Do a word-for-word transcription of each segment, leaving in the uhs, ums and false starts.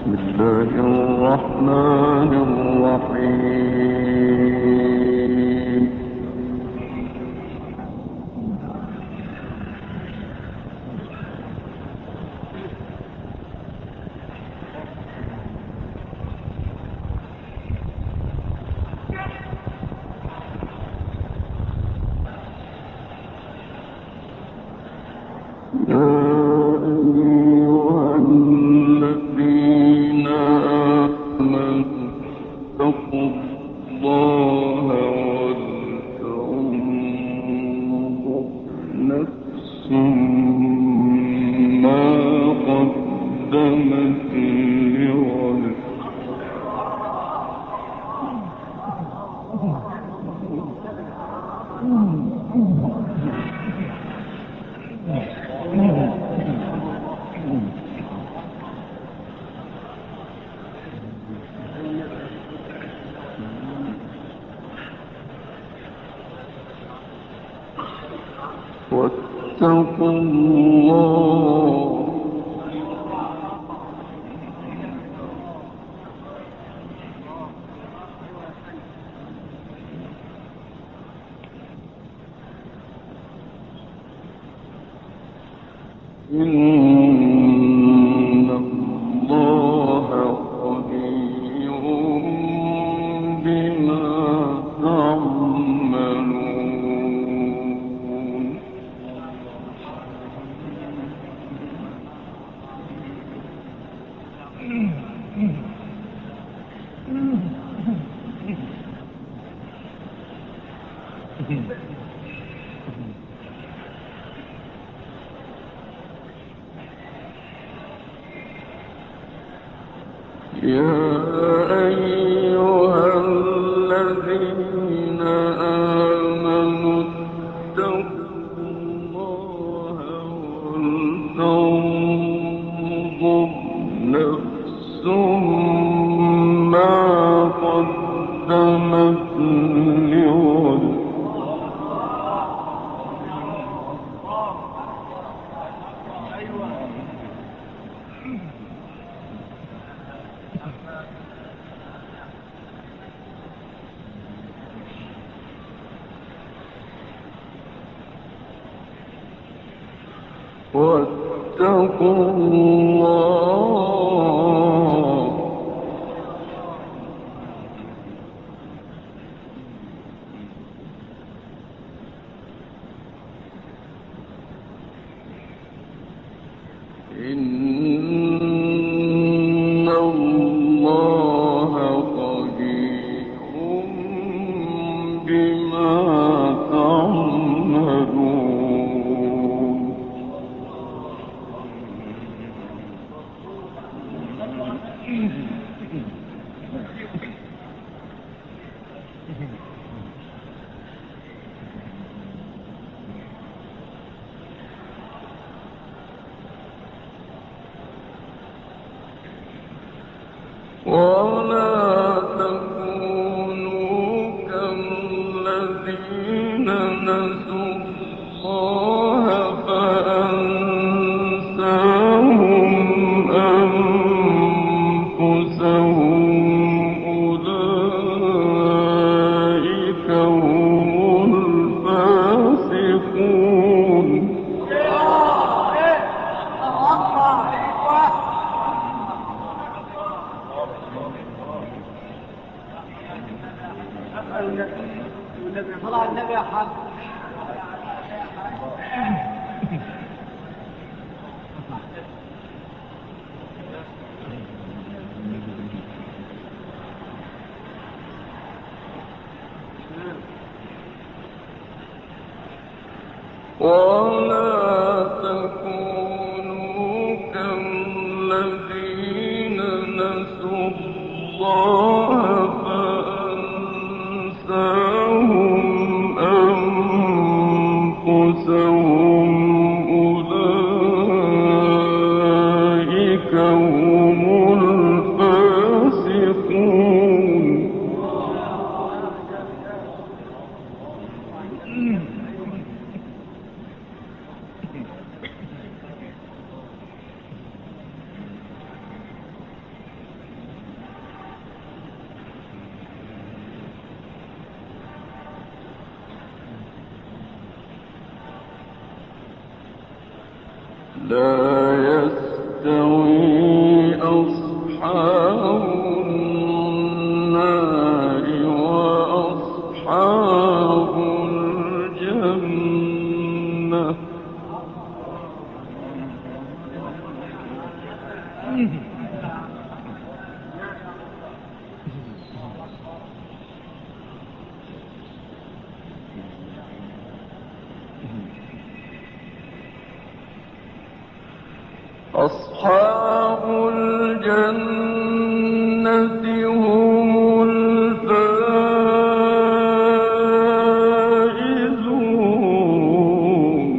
بسم الله الرحمن الرحيم. واتقوا الله إن الله خبير بما تعملون. يا أيها الذين آمنوا اتقوا الله ولتنظر نفس ما قدمت لغد. واتقوا الله إن الله خبير بما تعملون. ولا تكونوا كالذين نسوا الله فأنساهم أنفسهم أولئك هم الفاسقون. طلع النبي يا حاج. ولا تكونوا كالذين نسوا الله فأنساهم أنفسهم أولئك هم الفاسقون. لا يستوي أصحاب النار وأصحاب الجنة. أصحاب الجنة هم الفائزون.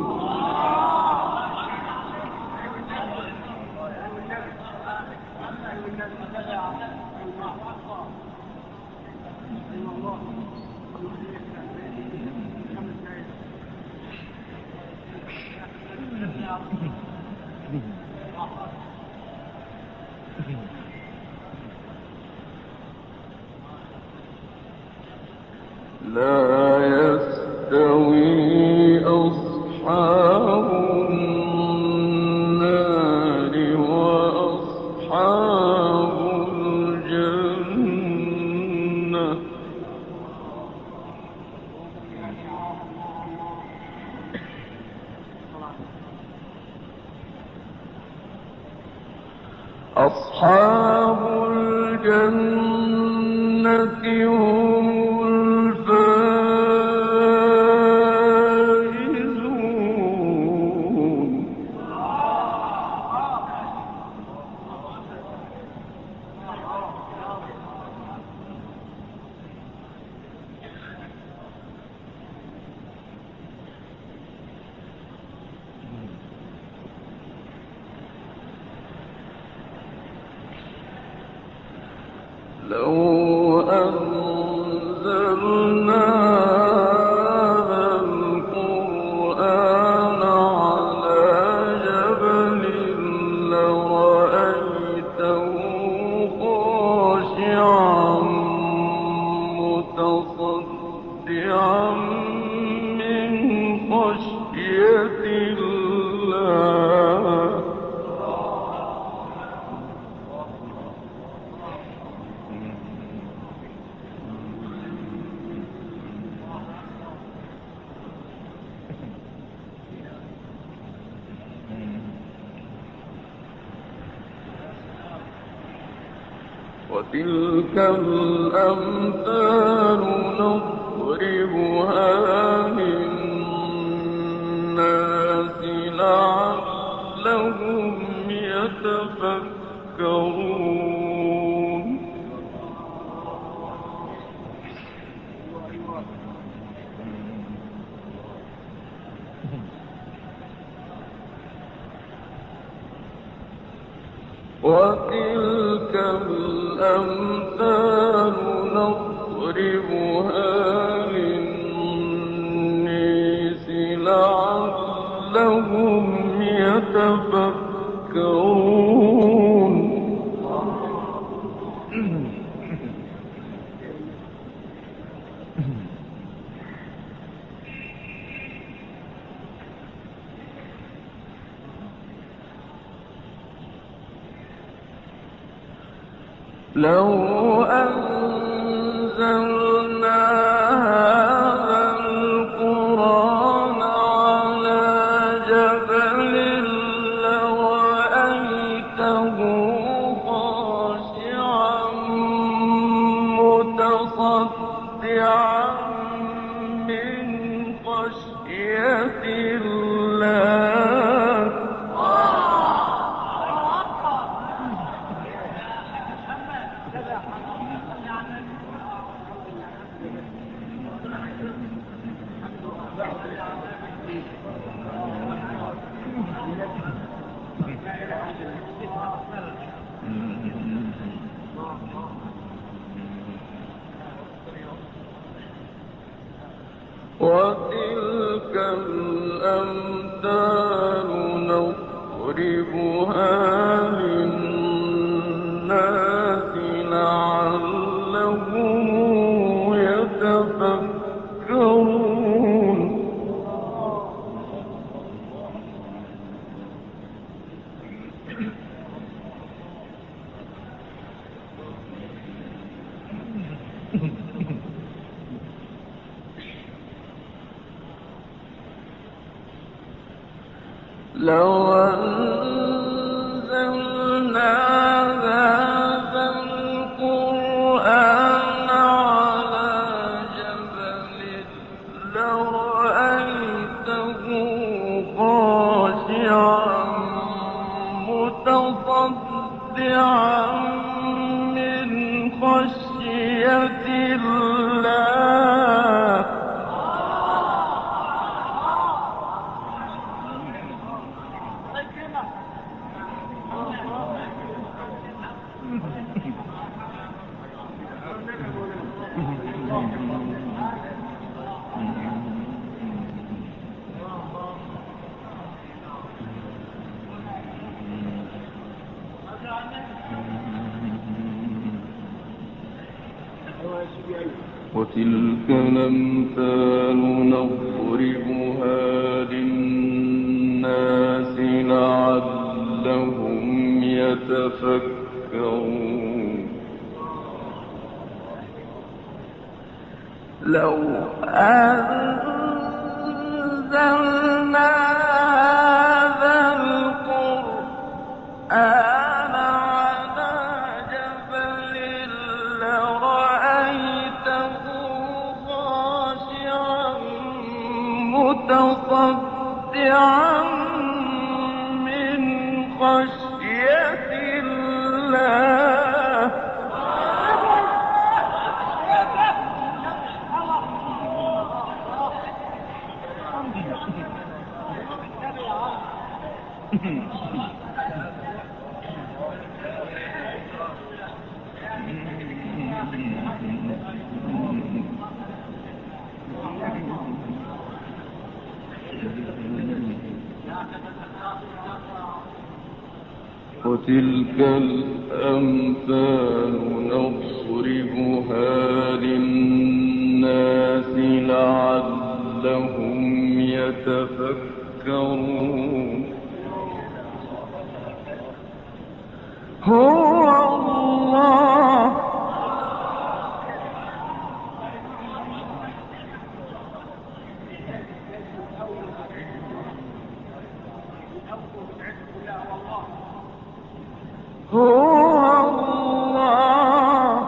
لا يستوي أصحاب النار وأصحاب الجنة. أصحاب الجنة هم الفائزون. لو أنزلنا هذا القرآن على جبل لرأيته خاشعا متصدعا من خشية الله. وتلك الأمثال نضربها للناس لعلهم يتفكرون. وتلك الأمثال نضربها للناس لعلهم يتفكرون. لو أنزلنا هذا القرآن على جبل لرأيته خاشعا متصدعا من خشية الله. وتلك الأمثال نضربها للناس لعلهم يتفكرون. لو أنزلنا هذا القرآن على جبل لرأيته خاشعا متصدعا من خشية الله. وتلك الأمثال نضربها للناس لعلهم يتفكرون. لو أنزلنا هذا القرآن على جبل لرأيته خاشعا متصدعا من خشية الله. وتلك الأمثال نضربها للناس لعلهم يتفكرون. هو الله هو الله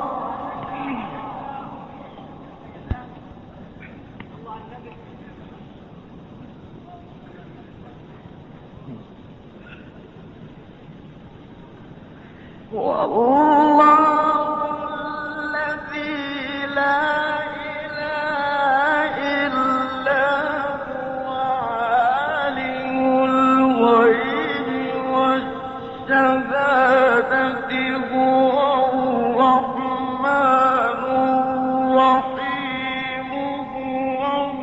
والله الذي لا إله إلا هو عالم الغيب والشهادة هو الرحمن الرحيم هو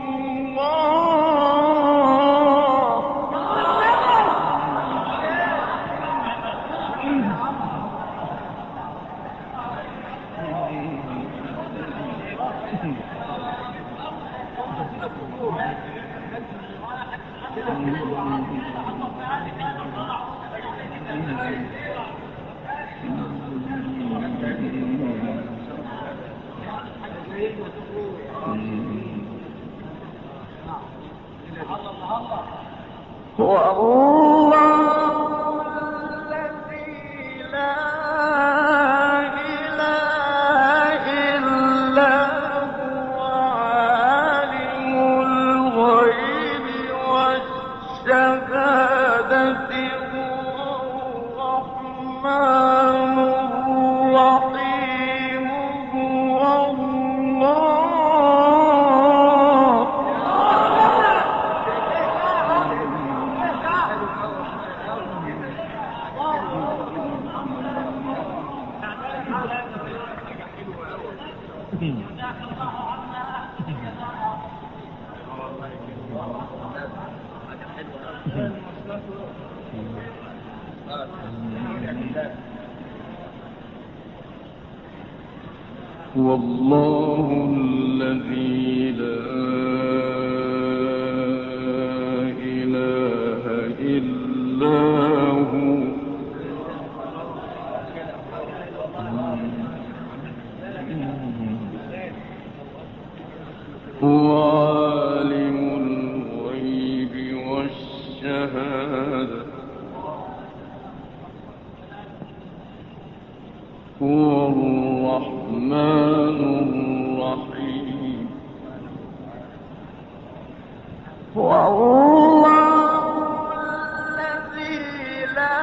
هو الله الذي لا إله إلا هو عالم الغيب والشهادة هو الرحمن الرحيم هو الله. والله الذي لا إله إلا هو هو الرحمن الرحيم. والله الذي لا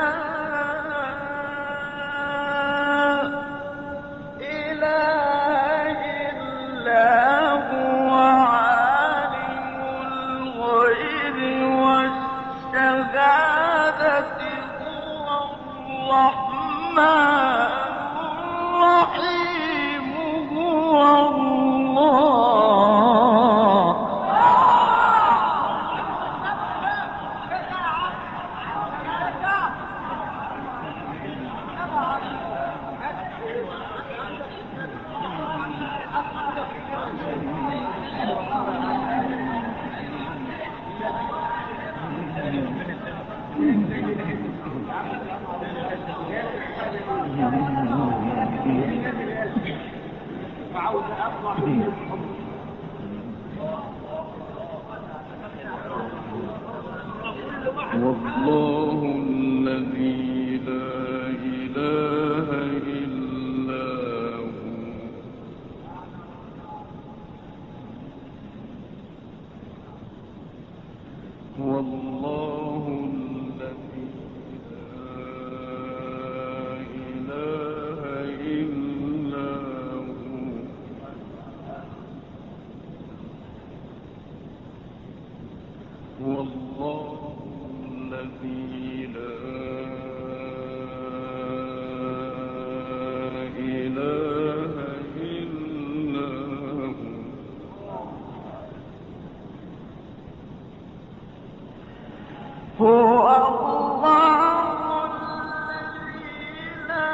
إله إلا هو عالم الغيب والشهادة هو الرحمن الرحيم. هو الله والله الذي لا إله إلا هو. والله الذي لا إله إلا هو. والله الذي لا إله إلا هو الله الذي لا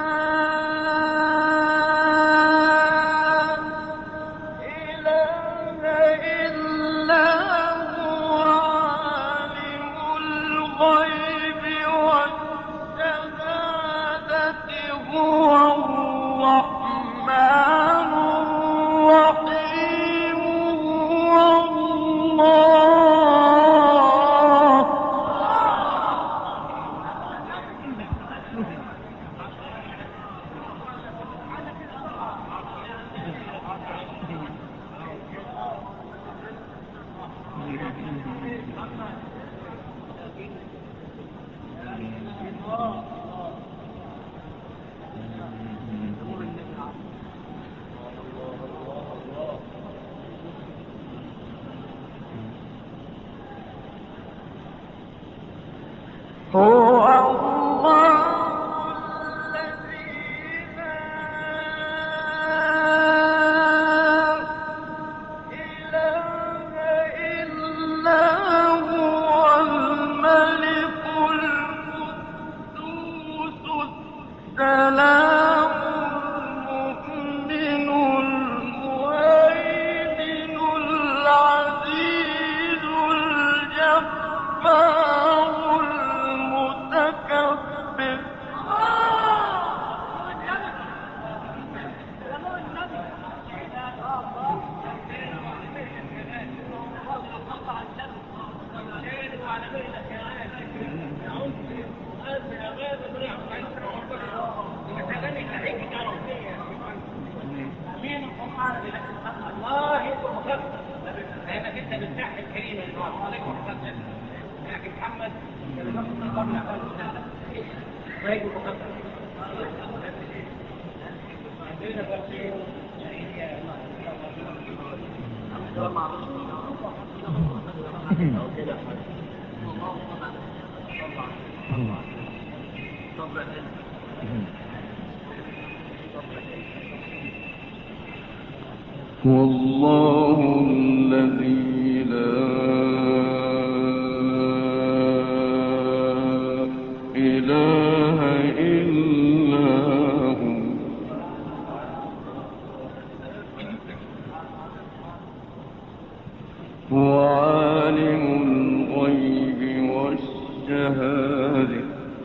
إله إلا هو عالم الغيب والشهادة هو الرحمن الرحيم. هو الله هو الله الذي لا إله إلا هو الملك القدوس السلام المؤمن المهيمن العزيز الجبار المتكبر. الله يبقى مكبر لانك انت بتفتح الكريم اللي هو عليك مكبر لكن محمد قبل ويجب مكبر والله الذي لا إله إلا هو هو عالم الغيب والشهادة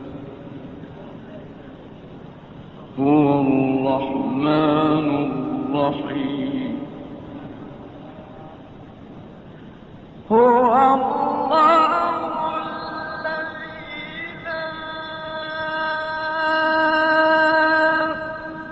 هو الرحمن الرحيم. هو الله الذي لا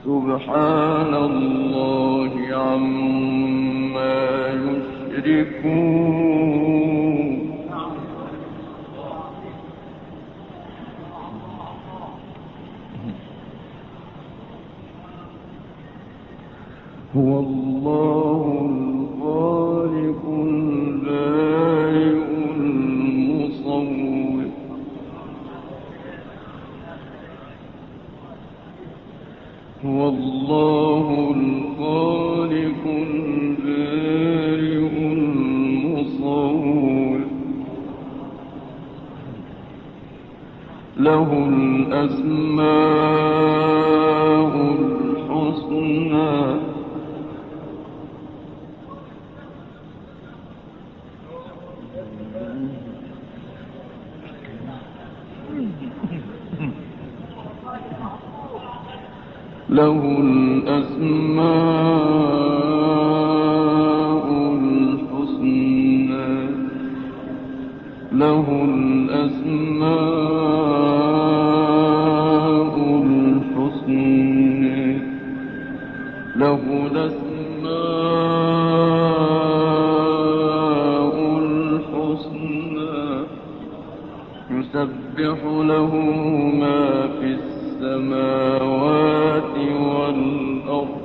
سبحان الله عما يشركون هو الله الخالق البارئ المصور هو الله الخالق البارئ المصور له الأسماء الحسنى له الأسماء الحسنى له الأسماء الحسنى له الأسماء الحسنى يسبح له ما في السماوات والأرض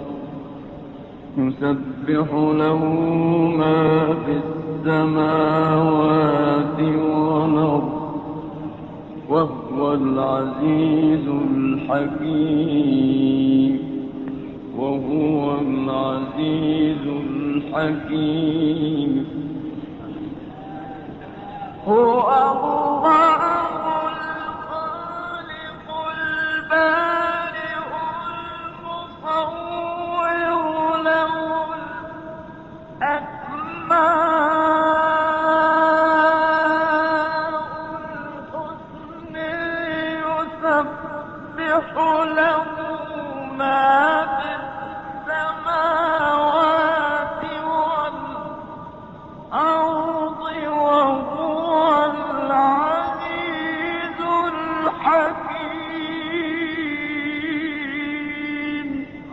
يسبح له ما في السماوات والأرض وهو العزيز الحكيم وهو العزيز الحكيم هو الله الخالق البارئ المصور له الأسماء الحسنى يسبح له ما في السماوات والأرض وهو العزيز الحكيم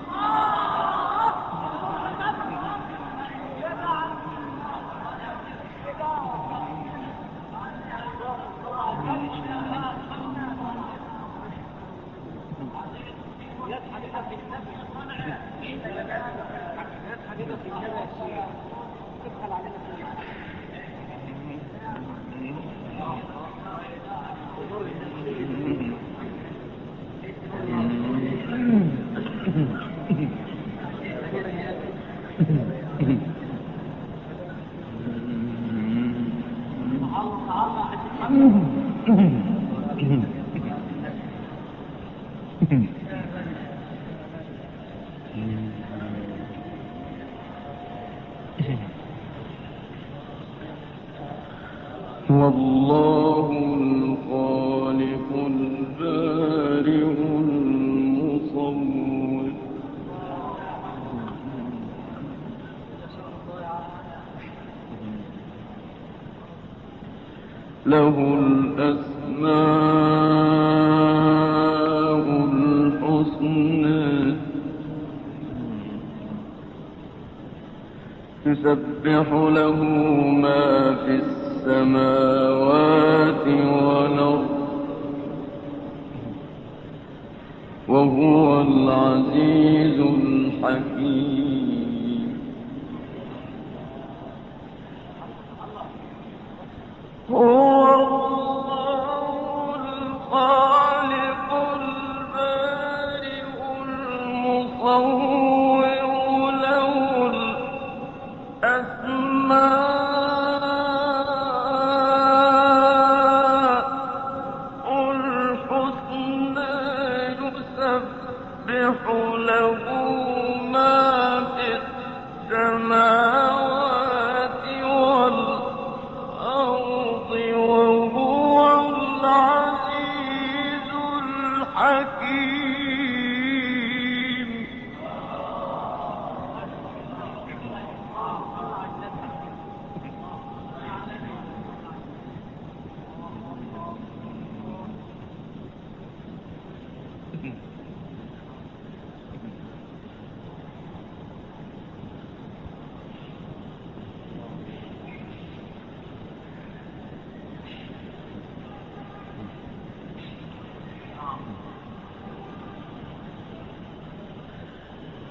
والله الخالق البارئ المصور له الأسماء الحسنى يسبح له ما في السماوات والأرض وهو العزيز الحكيم هو الله الخالق البارئ المصور له الأسماء الحسنى يسبح له ما في السماوات والأرض وهو العزيز الحكيم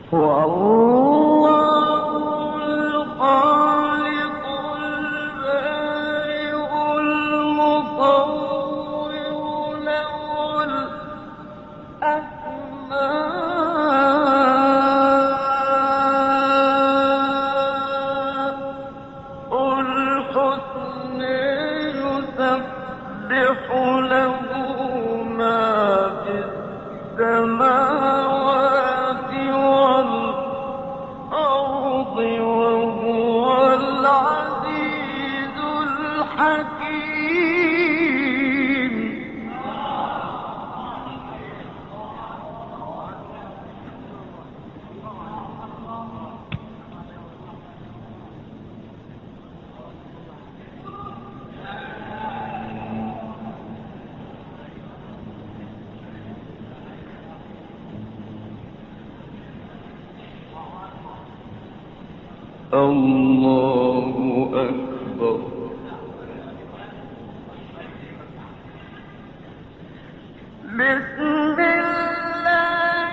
الله أكبر. بسم الله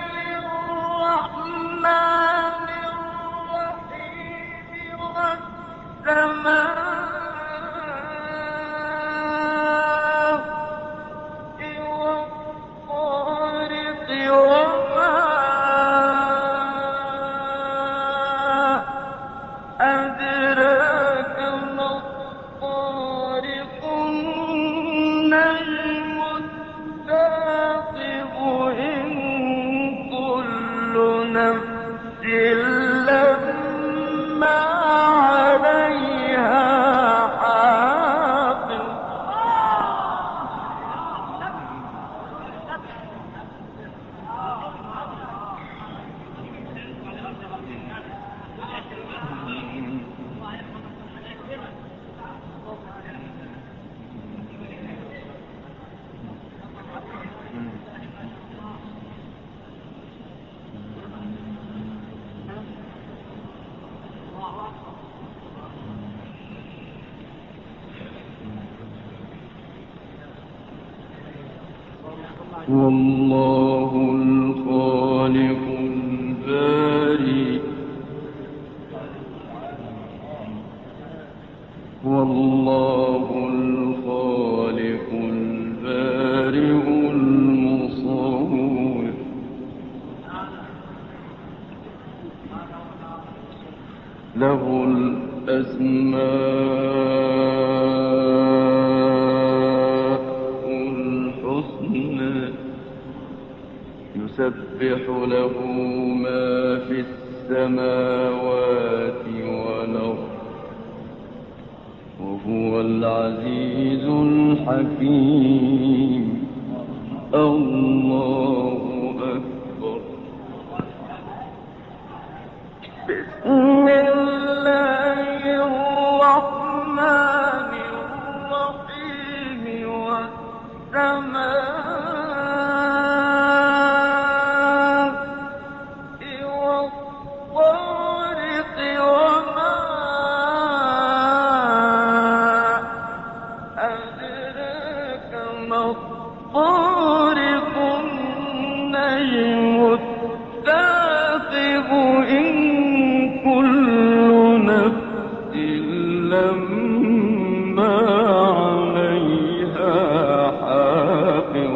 الرحمن الرحيم والسماء والطارق وما أدراك ما الطارق النجم الثاقب إن كل نفس لما عليها حافظ. والله الخالق البارئ والله الخالق البارئ المصور له الأسماء الحسنى يسبح له ما في السماوات والأرض وهو العزيز الحكيم. الله أكبر. بسم الله الرحمن الرحيم والسماء والطارق وما أدراك ما الطارق النجم الثاقب إن كل نفس لما عليها حافظ.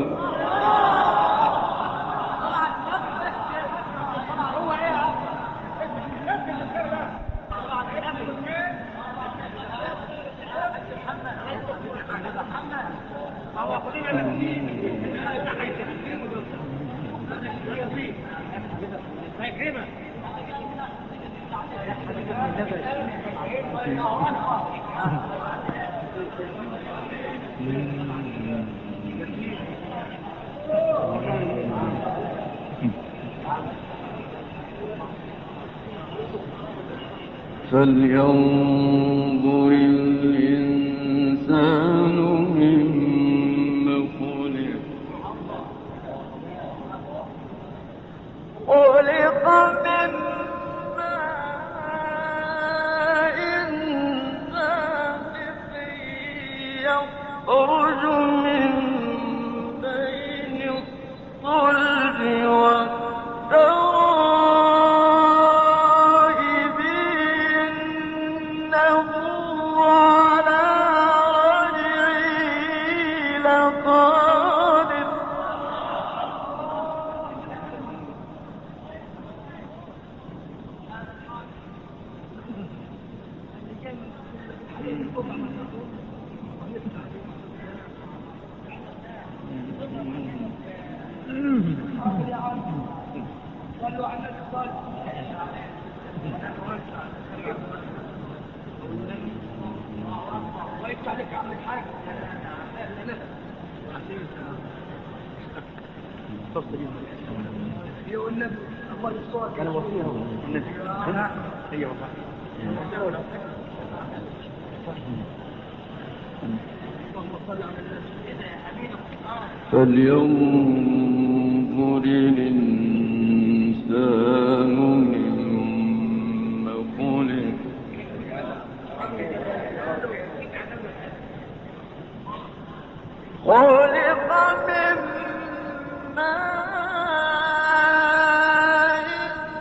فلينظر الإنسان مما خلق خلق من ماء دافق يخرج من بين الصلب والترائب صلوا على النبي الصالح. الله يفتح عليك يا عم الحاج. يقول النبي الله يسترك انا وصيه النبي هي والله فلينظر الإنسان مما خلق خلق من ماء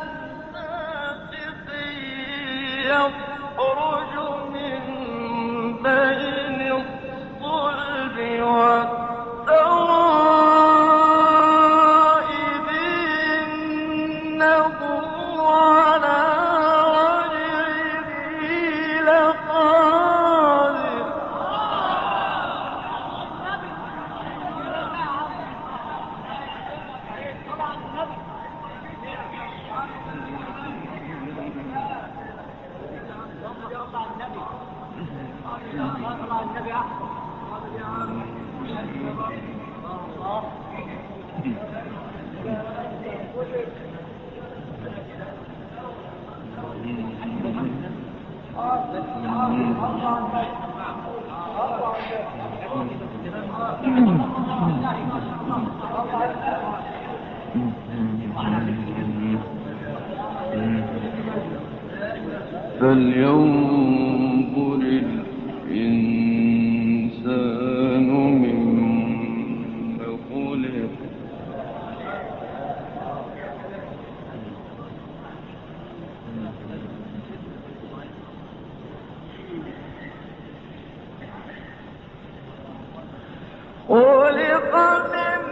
دافق يخرج من بين الصلب والترائب إنه على رجعه لقادر. فلينظر الإنسان مما خلق خلق من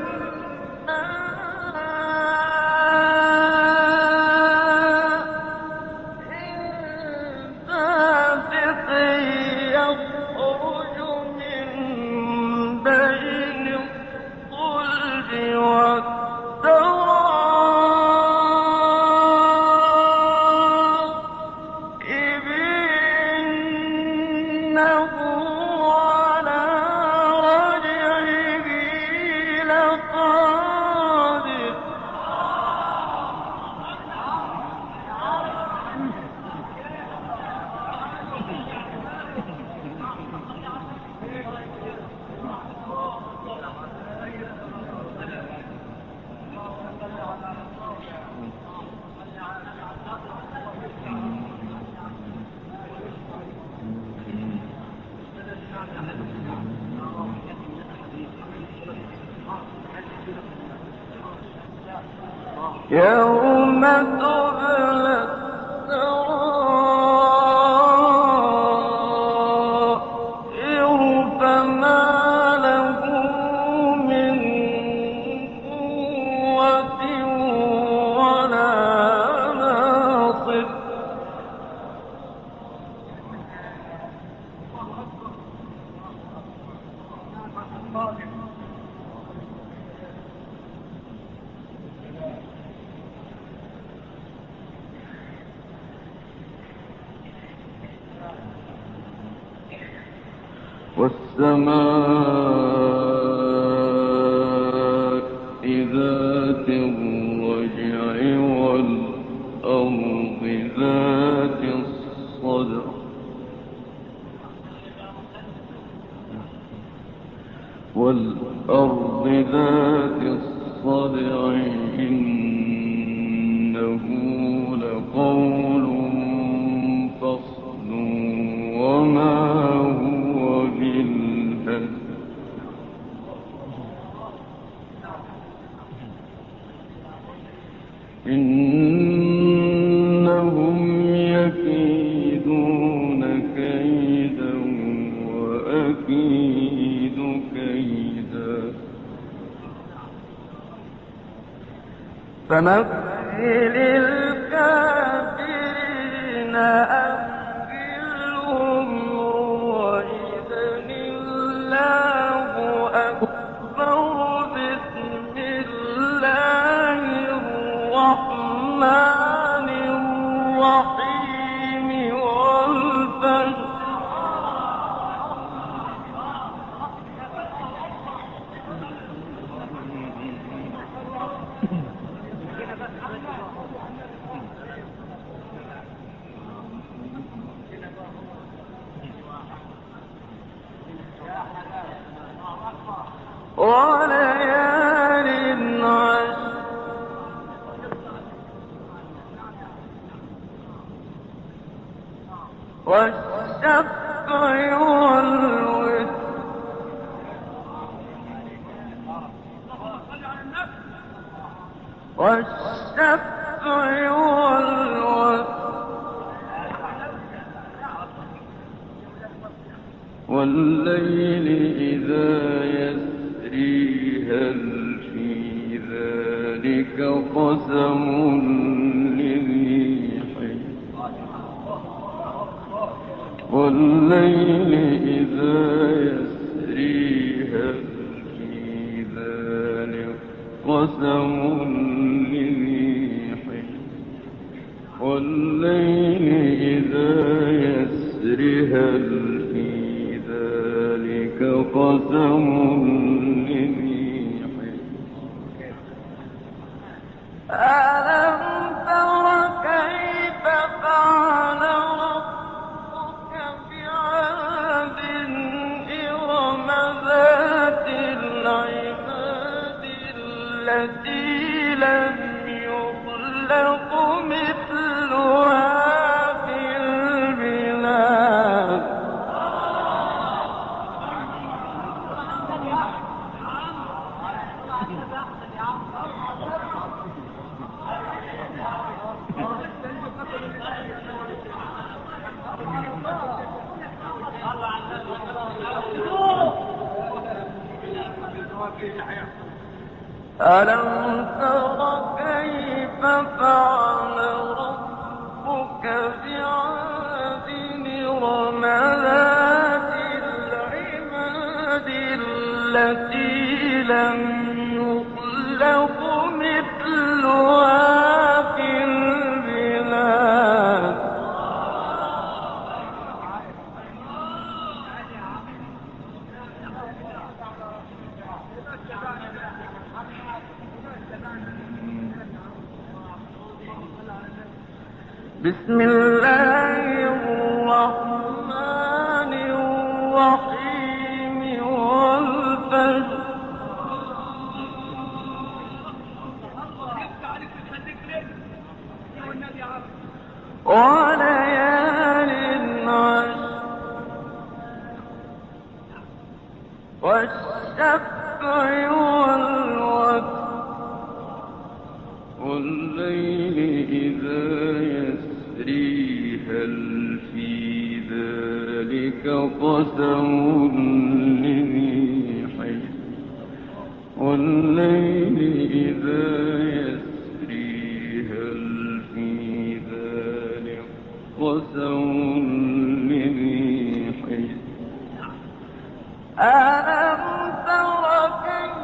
يوم تبلى السرائر فما له من قوة ولا ناصر. والسماء ذات الرجع والأرض ذات الصدع والأرض ذات الصدع إنه لقول فصل وما هو بالهزل إنهم يكيدون كيدا وأكيد كيدا فمثل الكافرين أمثلهم الرحمن الرحيم والفجر وليال عشر والشفع والوتر والشفع والوتر والليل إذا يسري هل في ذلك قسم لذي حجر والليل إذا يسري هل في ذلك قسم لذي حجر والليل إذا يسري هل في ذلك قسم لذي حجر ألم تر كيف فعل ربك بعاد إرم ذات العماد التي لم يخلق مثلها في البلاد ألم تر كيف فعل ربك بعاد إرم ذات العماد التي لم يخلق مثلها في البلاد بسم الله الرحمن الرحيم والفجر وليال عشر والشفع والوتر والليل إذا يسري هل في ذلك قسم لذي حجر والليل إذا يسري هل في ذلك قسم لذي حجر ألم تر كيف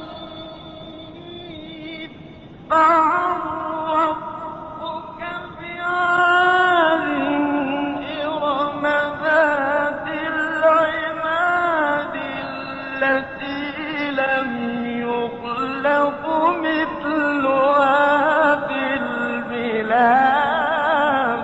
فعل ربك بعاد إرم ذات العماد التي لم يخلق مثلها في البلاد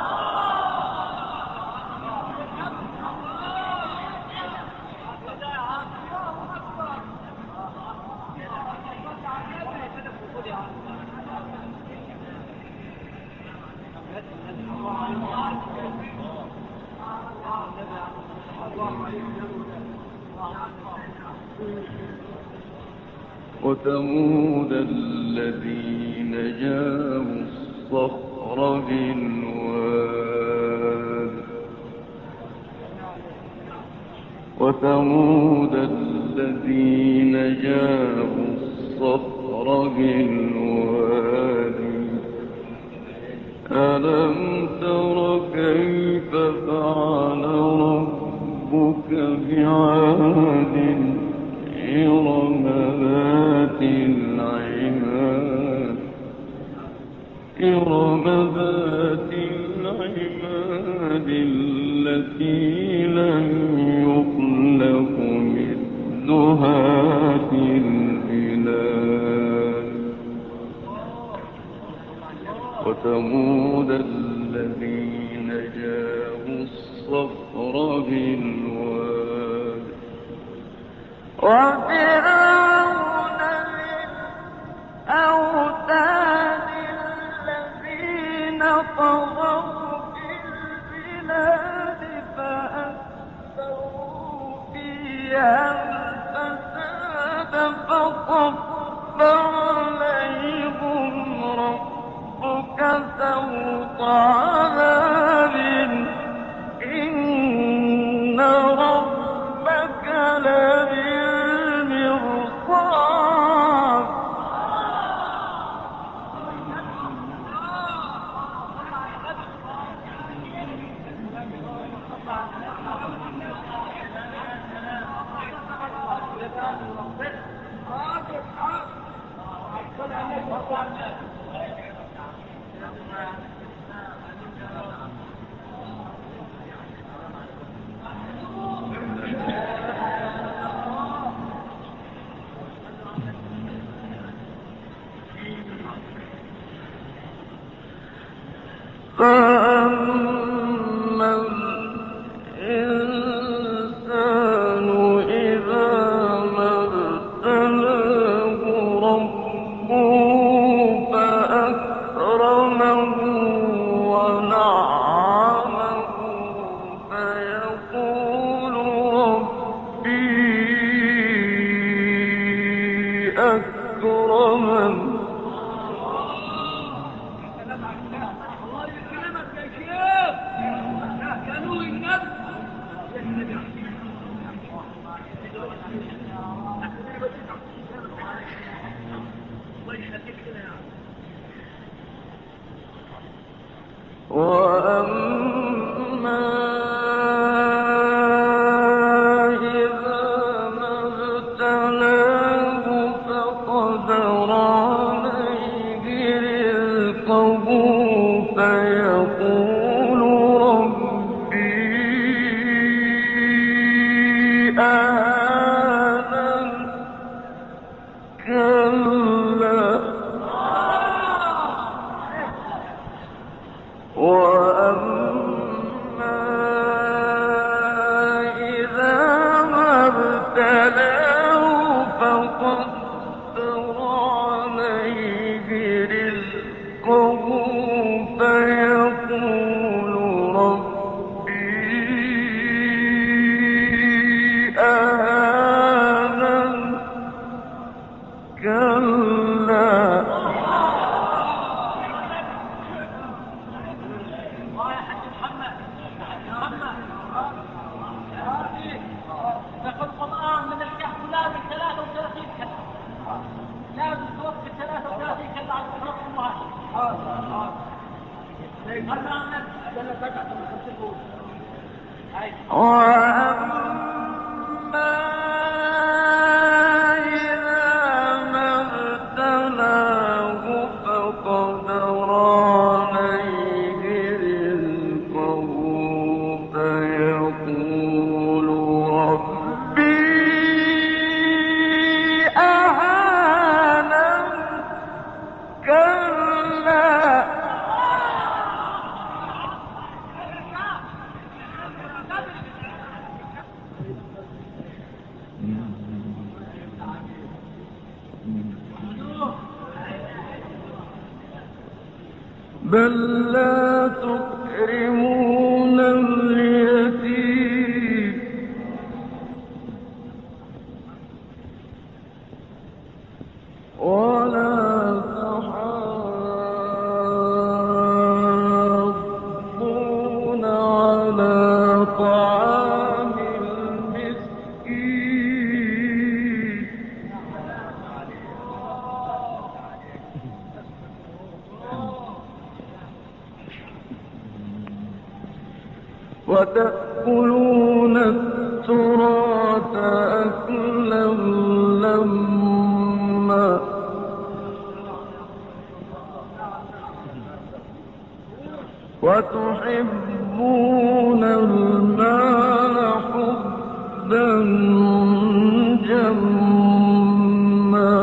وثمود الذين جابوا الصخر بالواد وثمود الذين جابوا الصخر بالواد ألم تر كيف فعل ربك بعاد إرم ذات العماد إرم ذات العماد التي لم يخلق مثلها في البلاد وثمود الذين جابوا الصخر بالواد وفرعون بالأوتاد الذين طغوا في البلاد فأكثروا فيها الفساد فصب عليهم ربك سوط عذاب إن ربك لبالمرصاد فأما الإنسان إذا ما ابتلاه ربه فأكرمه ونعمه فيقول ربي أكرمن وأما إذا ما ابتلاه فقدر عليه رزقه فيقول ربي أهانن كلا وأما إذا ما ابتلاه فقدر عليه رزقه فيقول ربي أهانن كلا ناخذ قرآن من الكهف لازم ثلاثة وثلاثين كلمة لازم توقف ثلاثة وثلاثين كلمة على الصراط المهاجر وأما إذا ما ابتلاه فقدر عليه رزقه فيقول ربي أهانن كلا بل لا تكرمون اليتيم ولا تحاضون على طعام المسكين وتأكلون التراث أكلا لما وتحبون المال حبا جما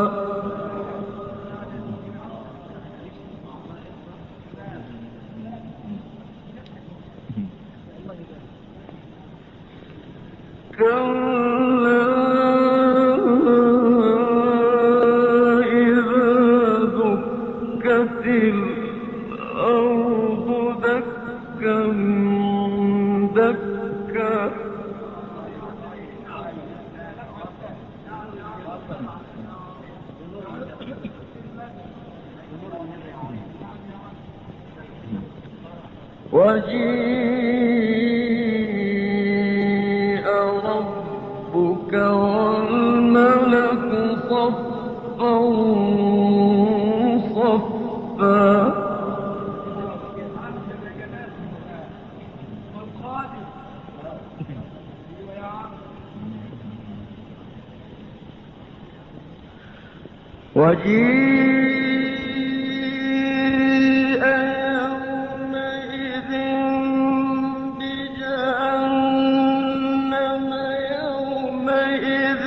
كلا إذا دكت الأرض دكا دكا وجيء ربك والملك صفا صفا وجيء يومئذ بجهنم يومئذ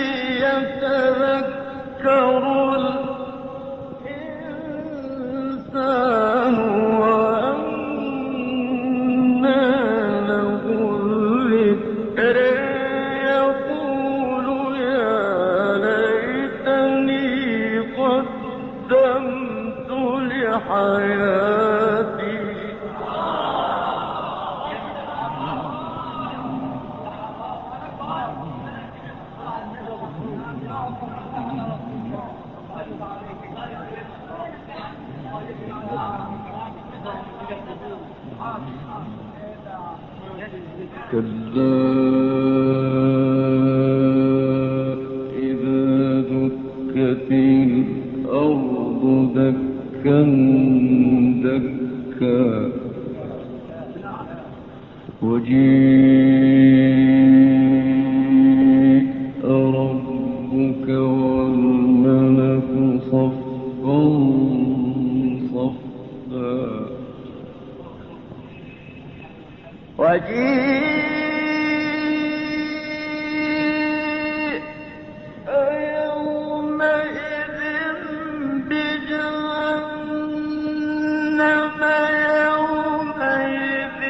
يتذكر الإنسان وأنى له الذكر يقول يا ليتني قدمت لحياتي كلا إذا دكت الأرض دكا دكا وجيء ربك والملك صفا صفا وجيء يومئذ بجهنم يومئذ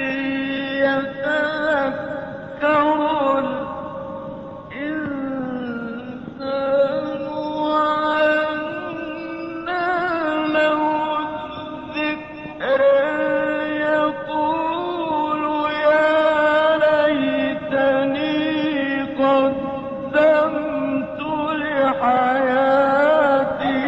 يتذكر الإنسان وأنى له الذكر يقول يا ليتني قدمت لحياتي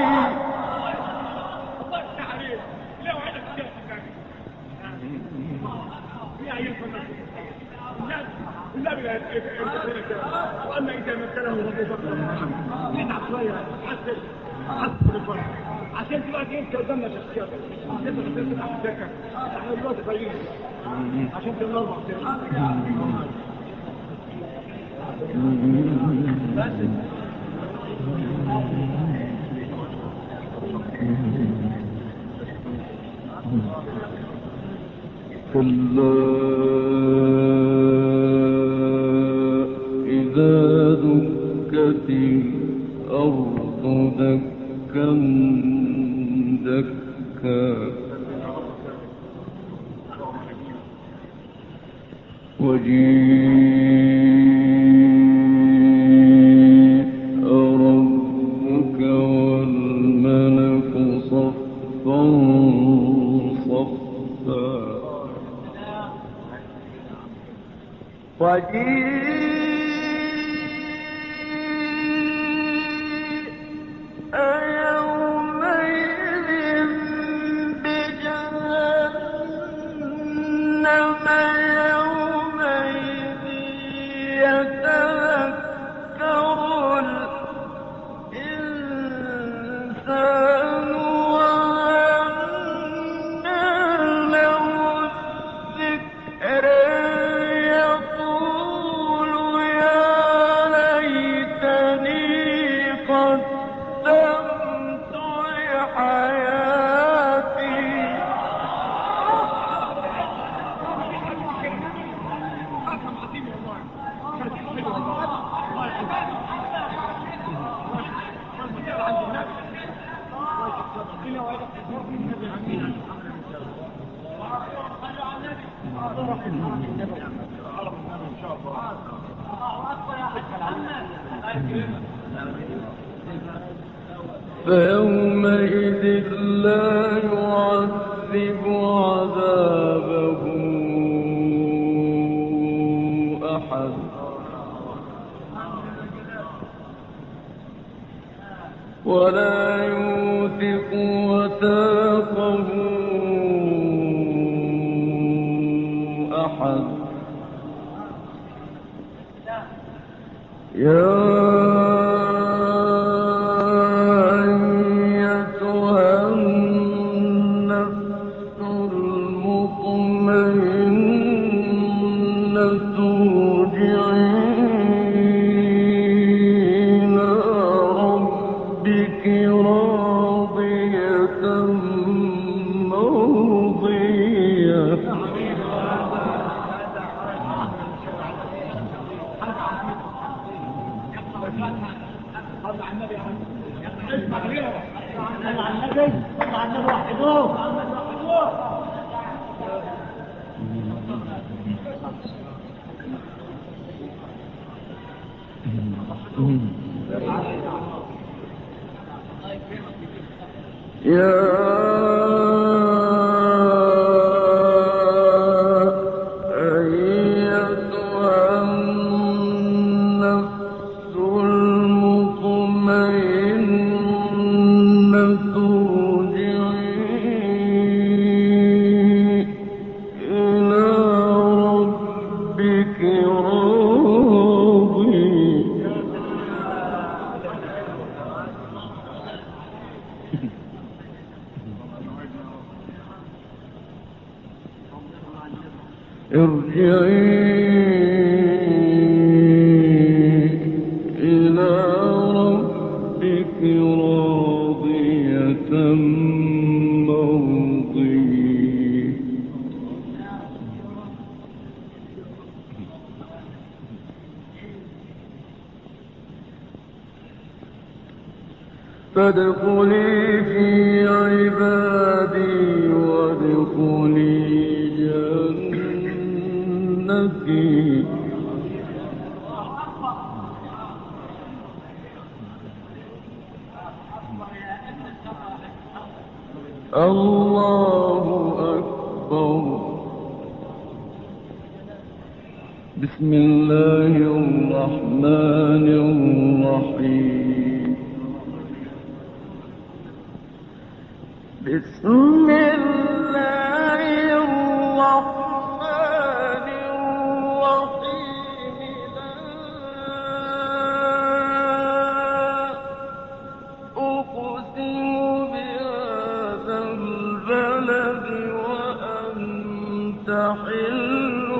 واما اذا مثله ربك يتعب شويه حسن حسن الفرق عشان تبقى انت قدامنا شخصيات عشان تبقى عندك احنا دلوقتي طيبين عشان تبقى اربع كلا إذا دكت الأرض دكا دكا وجيء ربك والملك صفا صفا وجيء يومئذ بجهنم يومئذ يتذكر الإنسان وأنى له الذكر يقول فيومئذ لا يعذب عذابه أحد ولا يوثق وثاقه أحد. يا ارجعي إلى ربك راضية مرضية. فادخلي في عبادي وادخلي جنتي. الله أكبر. بسم الله الرحمن الرحيم. بسم الله الرحمن الرحيم. لا أقسم بهذا البلد وأنت حل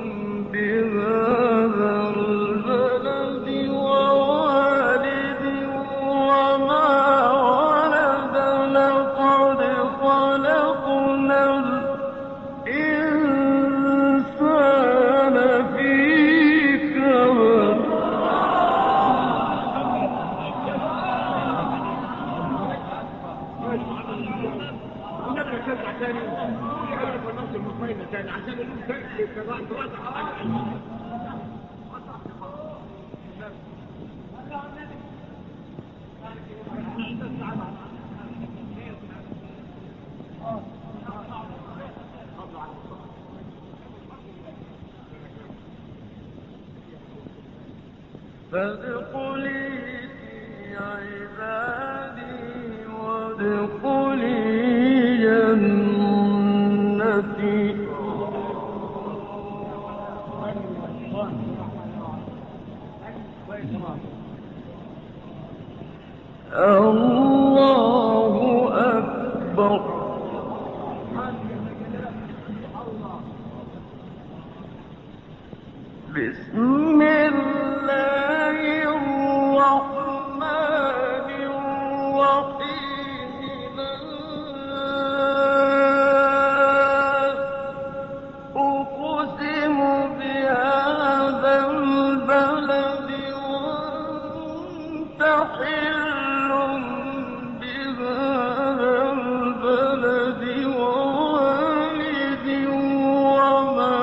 بهذا البلد ووالد وما ولد. لقد خلقنا الإنسان في كبد. فادخلي في عبادي وادخلي جنتي. الله أكبر. بسم الله الرحمن الرحيم. لا أقسم بهذا البلد وأنت حل بهذا البلد ووالد وما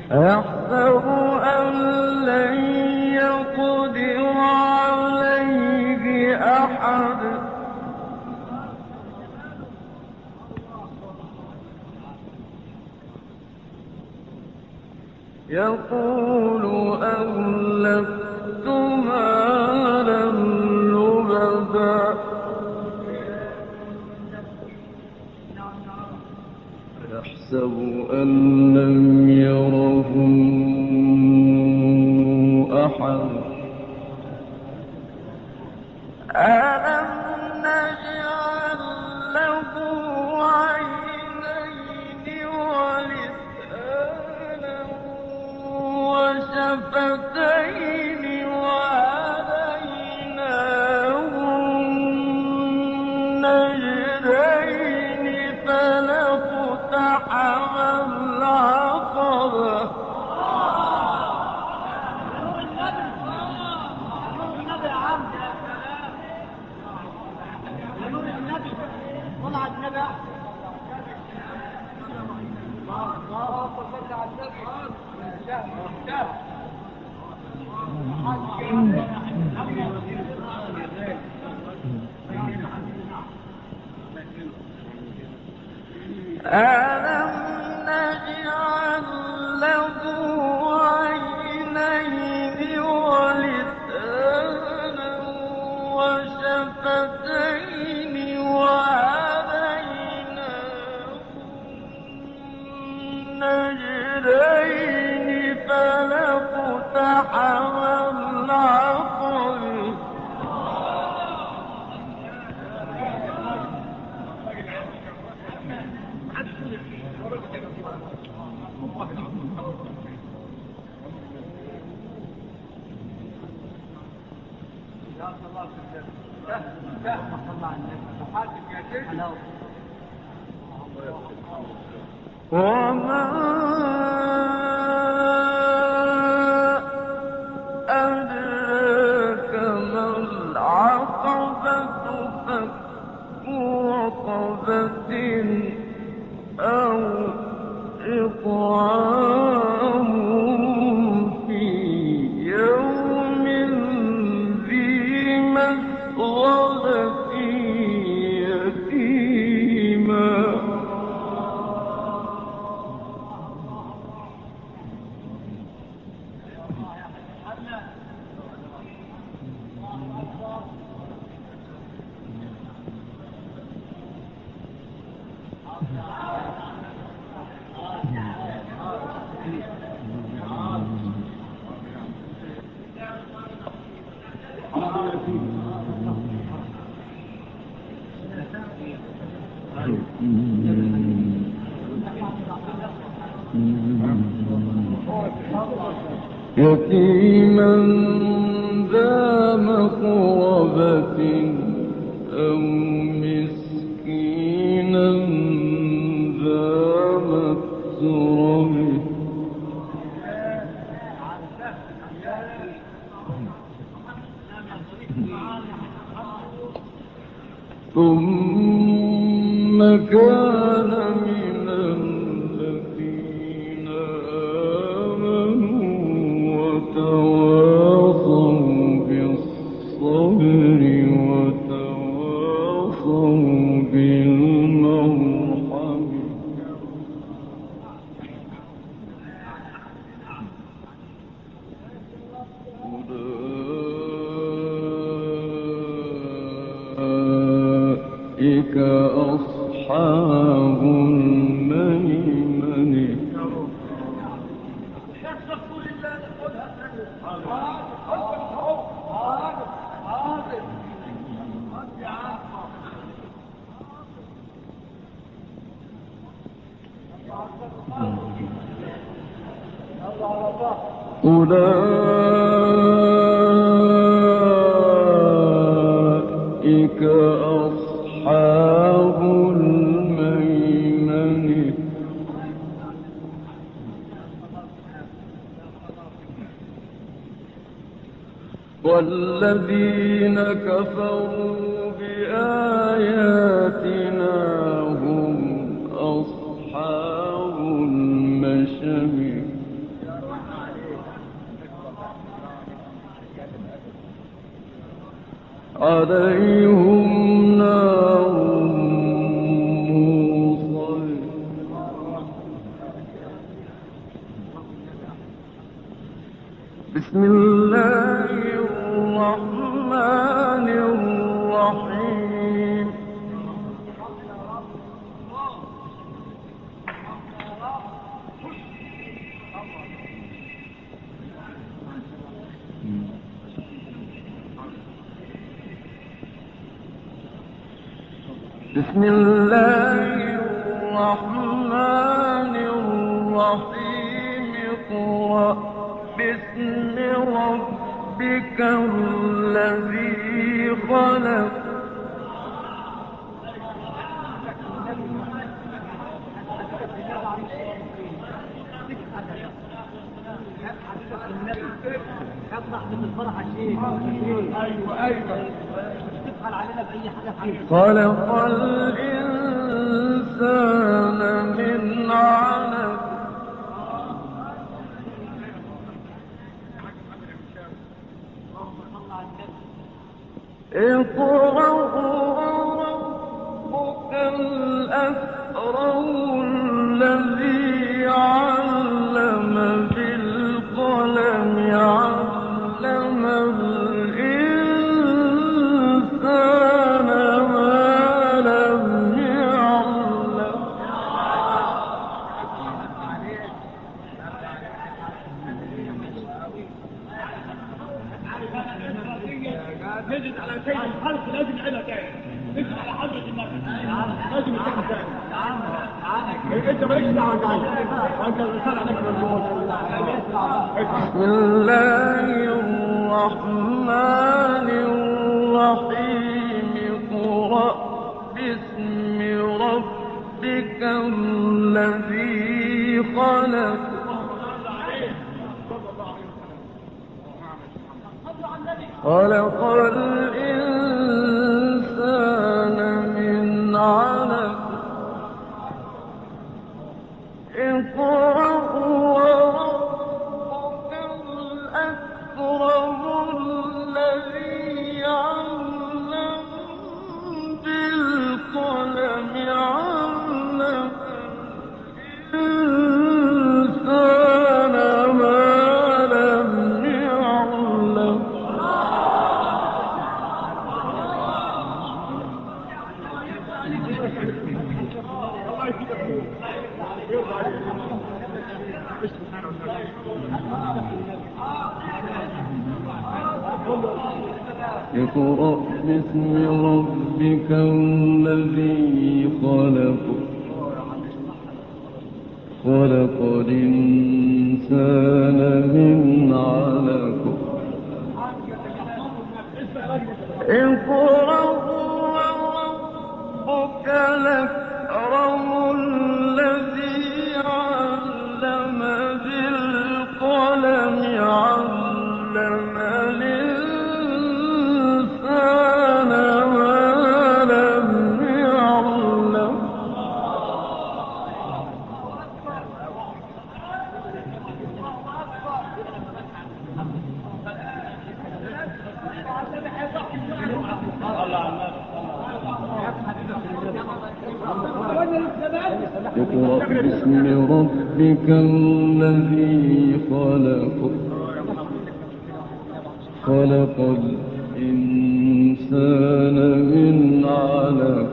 يحسب أن لن يقدر عليه أحد يقول أهلكت مالا لبدا يحسب أن لم يره أحد ألم نجعل له عينين ولسانا وشفتين وهديناه النجدين فلاقتحم العقبة ألم نجعل له عينين ولسانا وشفتين وهديناه النجدين فلاقتحم العقبة وما أدراك ما العقبة فك رقبة أو إطعام في يوم ذي مسغبة يتيما يتيما ذا مقربة أو مسكينا ذا متربة ثم كان من الذين آمنوا وتواصوا بالصبر وتواصوا بالمرحمة أولئك أصحاب الميمنة أولئك أصحاب الميمنة والذين كفروا بآياتنا هم أصحاب المشأمة عليهم نار موصد بسم الله الرحمن الرحيم بسم الله الرحمن الرحيم اقرأ باسم ربك الذي خلق يطلع من الفرح شيء. ايوه ايوه تدخل علينا باي حاجه فيه. خلق الإنسان من علق اقرأ وربك الأكرم الذي علم بالقلم علم الإنسان ما لم يعلم نجد على شيء الخلق لازم يعيدها تاني. نجد على حضرة النبي لازم يتكلم تاني. انت مالكش دعوه انت انت الرساله عليك بسم الله الرحمن الرحيم اقرأ باسم ربك الذي خلق خلق الإنسان من علق اقرأ وربك الأكرم الذي علم بالقلم علم الإنسان ما لم يعلم اقرأ باسم ربك الذي خلق خلق الإنسان من علق اقرأ وربك الأكرم الذي علم بالقلم علم الإنسان ما لم يعلم اقرأ باسم ربك الذي خلق خلق الإنسان من علق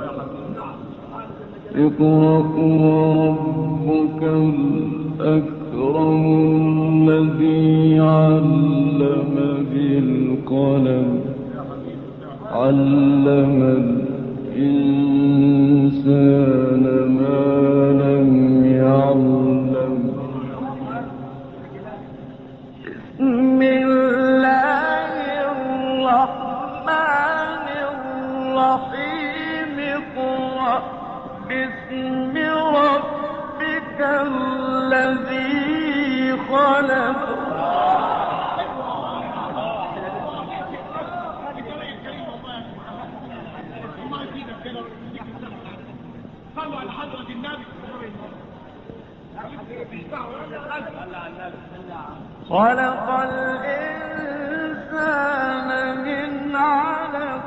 اقرأ وربك الأكرم الذي علم بالقلم علم الإنسان ما لم يعلم بسم الله الرحمن الرحيم اقرأ باسم ربك الذي خلق صلوا على حضرة النبي. خلق الإنسان من علق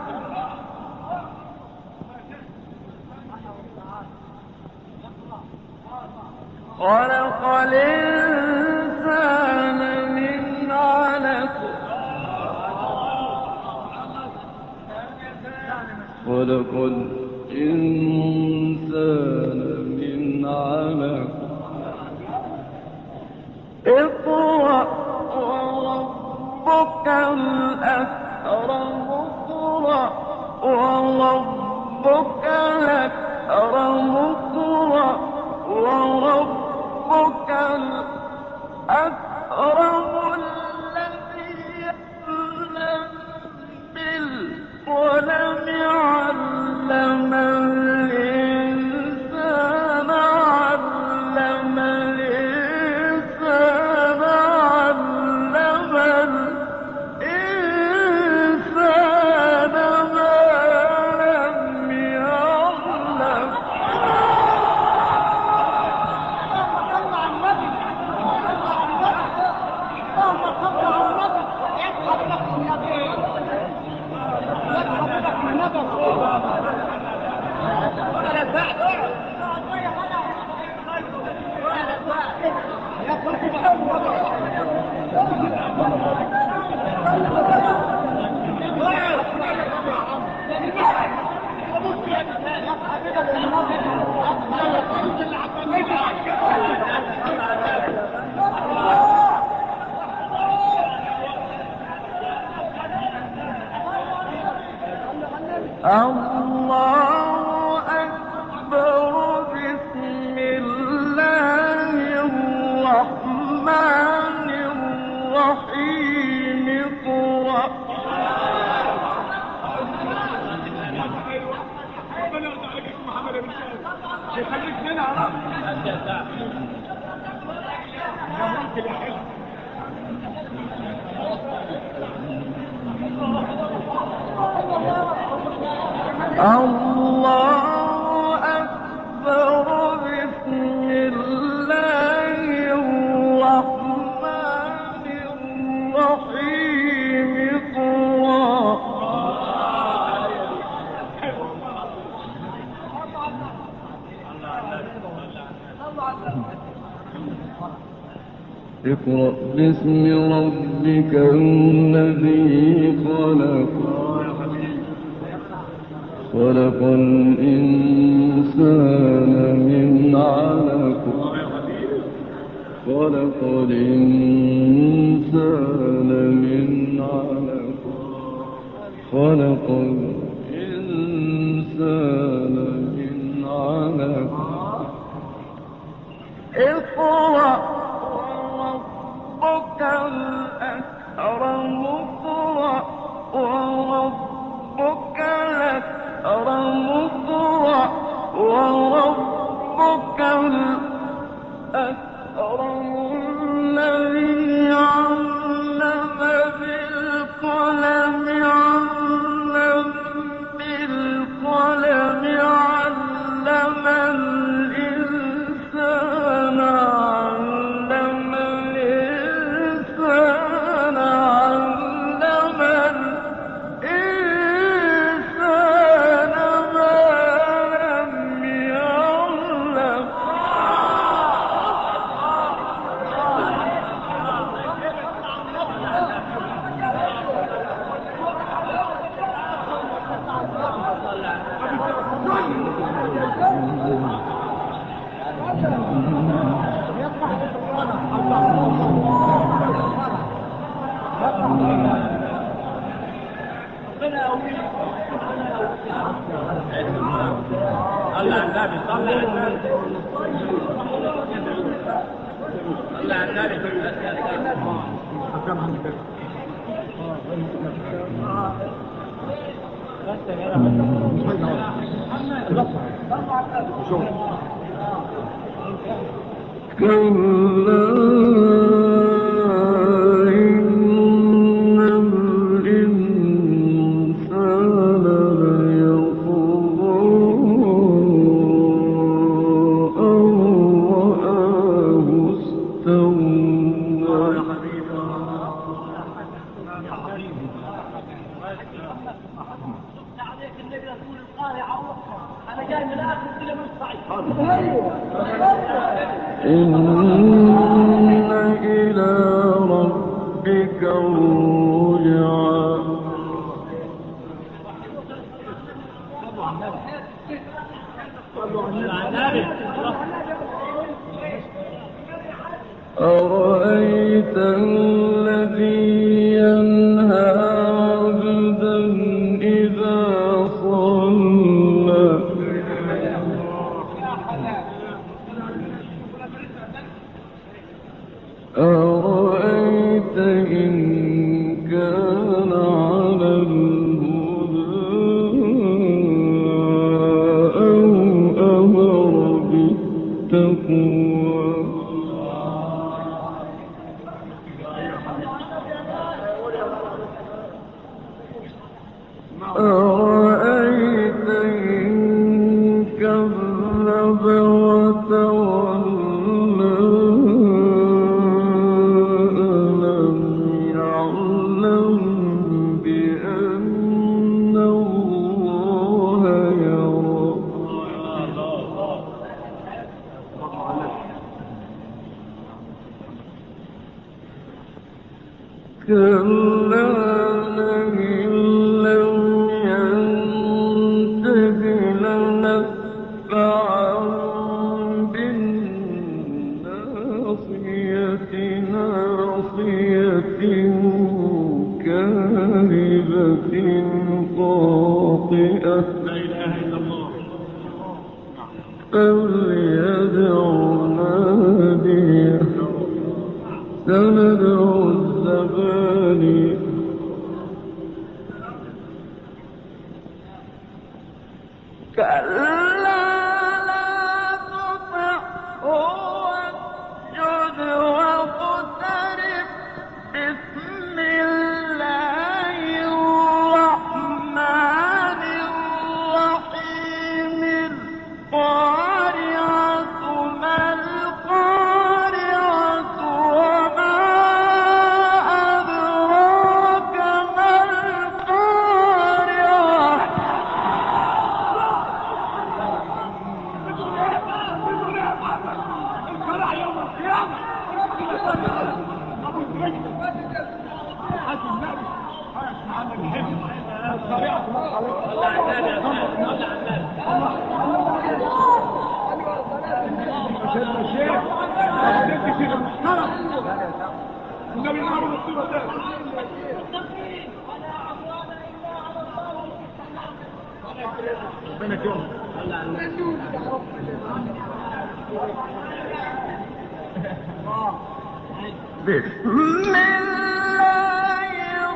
خلق الإنسان من علق خلق الإنسان من علق اقرأ وربك الأكرم اقرأ وربك الأكرم اقرأ وربك الأكرم الذي علم بالقلم علم الإنسان علم الإنسان علم الإنسان ما لم يعلم الله أكبر بسم الله الرحمن الرحيم اقرأ الله أكبر بسم الله الرحمن الرحيم اقرأ اقرأ باسم ربك الذي خلق خلق الإنسان من علق خلق الإنسان من علق خلق الإنسان من علق اقرأ وربك الأكرم اقرأ وربك الأكرم اقرأ وربك الأكرم الذي علم بالقلم علم بالقلم علم الإنسان علم الإنسان علم الإنسان ما لم يعلم صلى على النبي صلى على النبي صلى على النبي كلا إن إلى ربك الرجعى أرأيت الذي ينهى عبدا إذا صلى أرأيت إن كان على الهدى أو أمر بالتقوى أرأيت إن كذب وتولى ألم يعلم بأن الله يرى كلا لئن لم ينته لنسفعا بالناصية ناصية كاذبة خاطئة فليدع ناديه سندع الزبانية كلا لا تطعه واسجد واقترب بسم الله الرحمن الرحيم القارعة ما القارعة وما أدراك ما القارعة بسم الله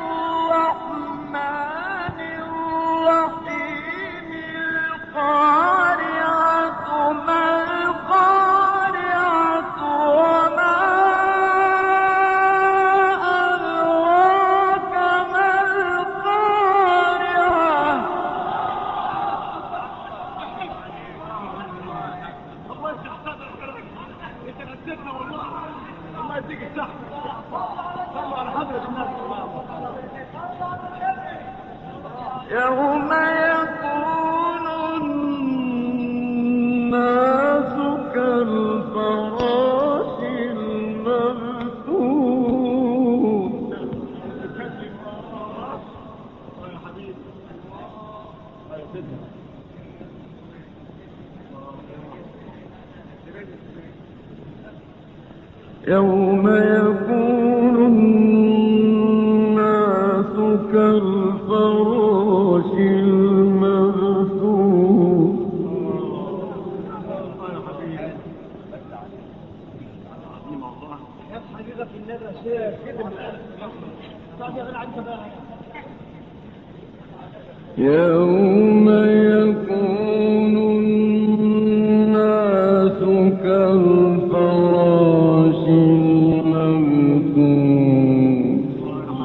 الرحمن الرحيم القارعة ما القارعة وما أدراك ما القارعة الله يفتح صدرك انت نسيتنا والله الله يديك الصحة صلوا على حضرة النبي يوم يكون الناس كالفراش المبثوث يا حبيبي يا سيدنا يوم يكون الناس كالفراش المبثوث يا حبيبي يا حبيبي في النبي شيخ كده طب يا غير عنك بقى يوم يكون الناس كالفراش المبثوث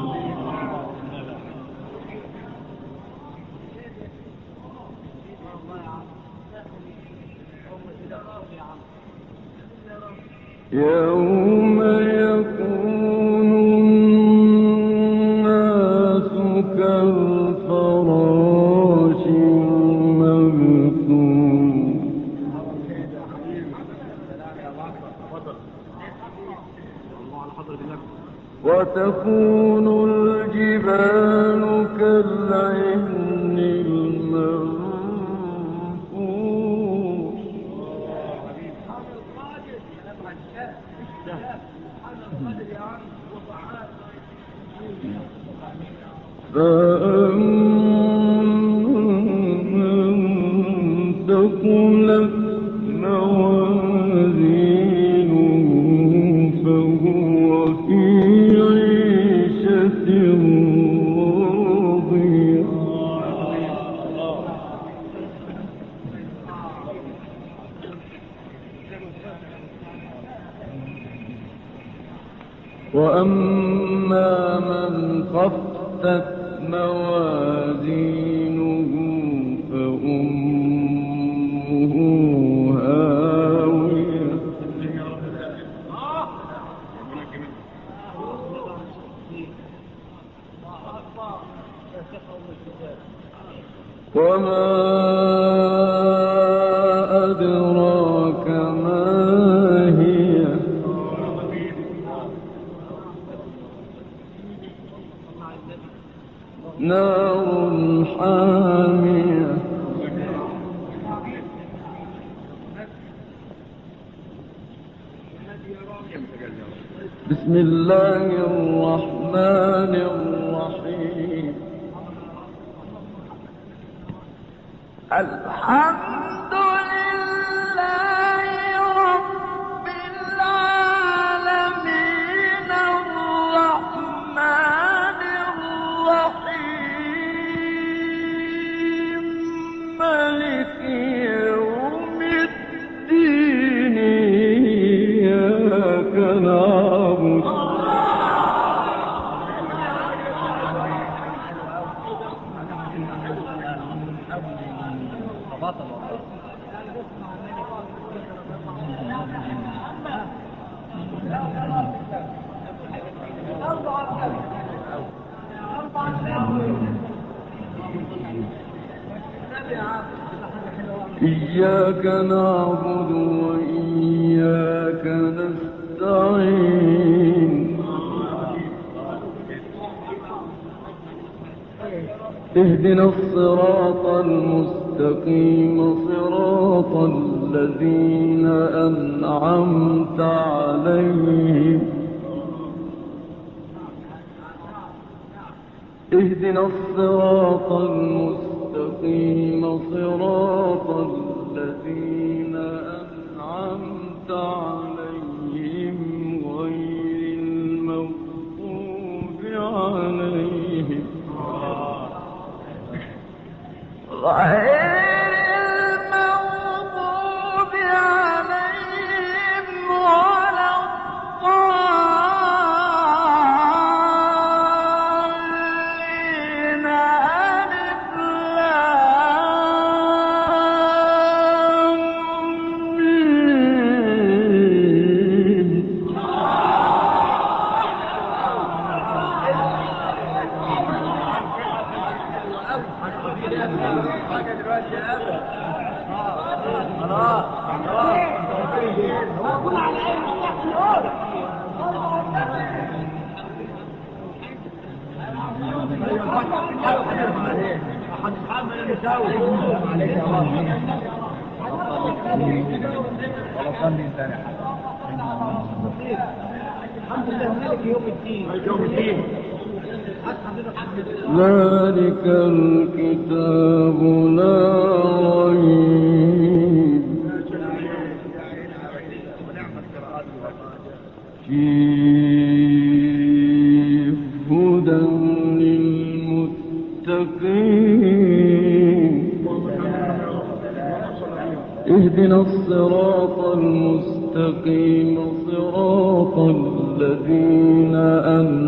يوم يكون الناس كالفراش المبثوث وتكون الجبال كالعهن المنفوش فأمن ثقلت موازينه فهو في عيشة راضية وأما من خفت موازينه فأمه هاوية وما أدراك ما هي نار حامية بسم الله الرحمن الرحيم الحمد لله رب العالمين الرحمن الرحيم مالك يوم الدين إياك نعبد إياك نعبد وإياك نستعين اهدنا الصراط المستقيم صراط الذين أنعمت عليهم اهدنا الصراط المستقيم صراط الذين أنعمت عليهم غير المغضوب عليهم غير المغضوب عليهم ولا الضالين ألف لام ميم الحمد لله مالك يوم الدين يوم الدين ذلك الكتاب لا ريب فيه هدى للمتقين اهدنا الصراط المستقيم صراط الذين أنعمت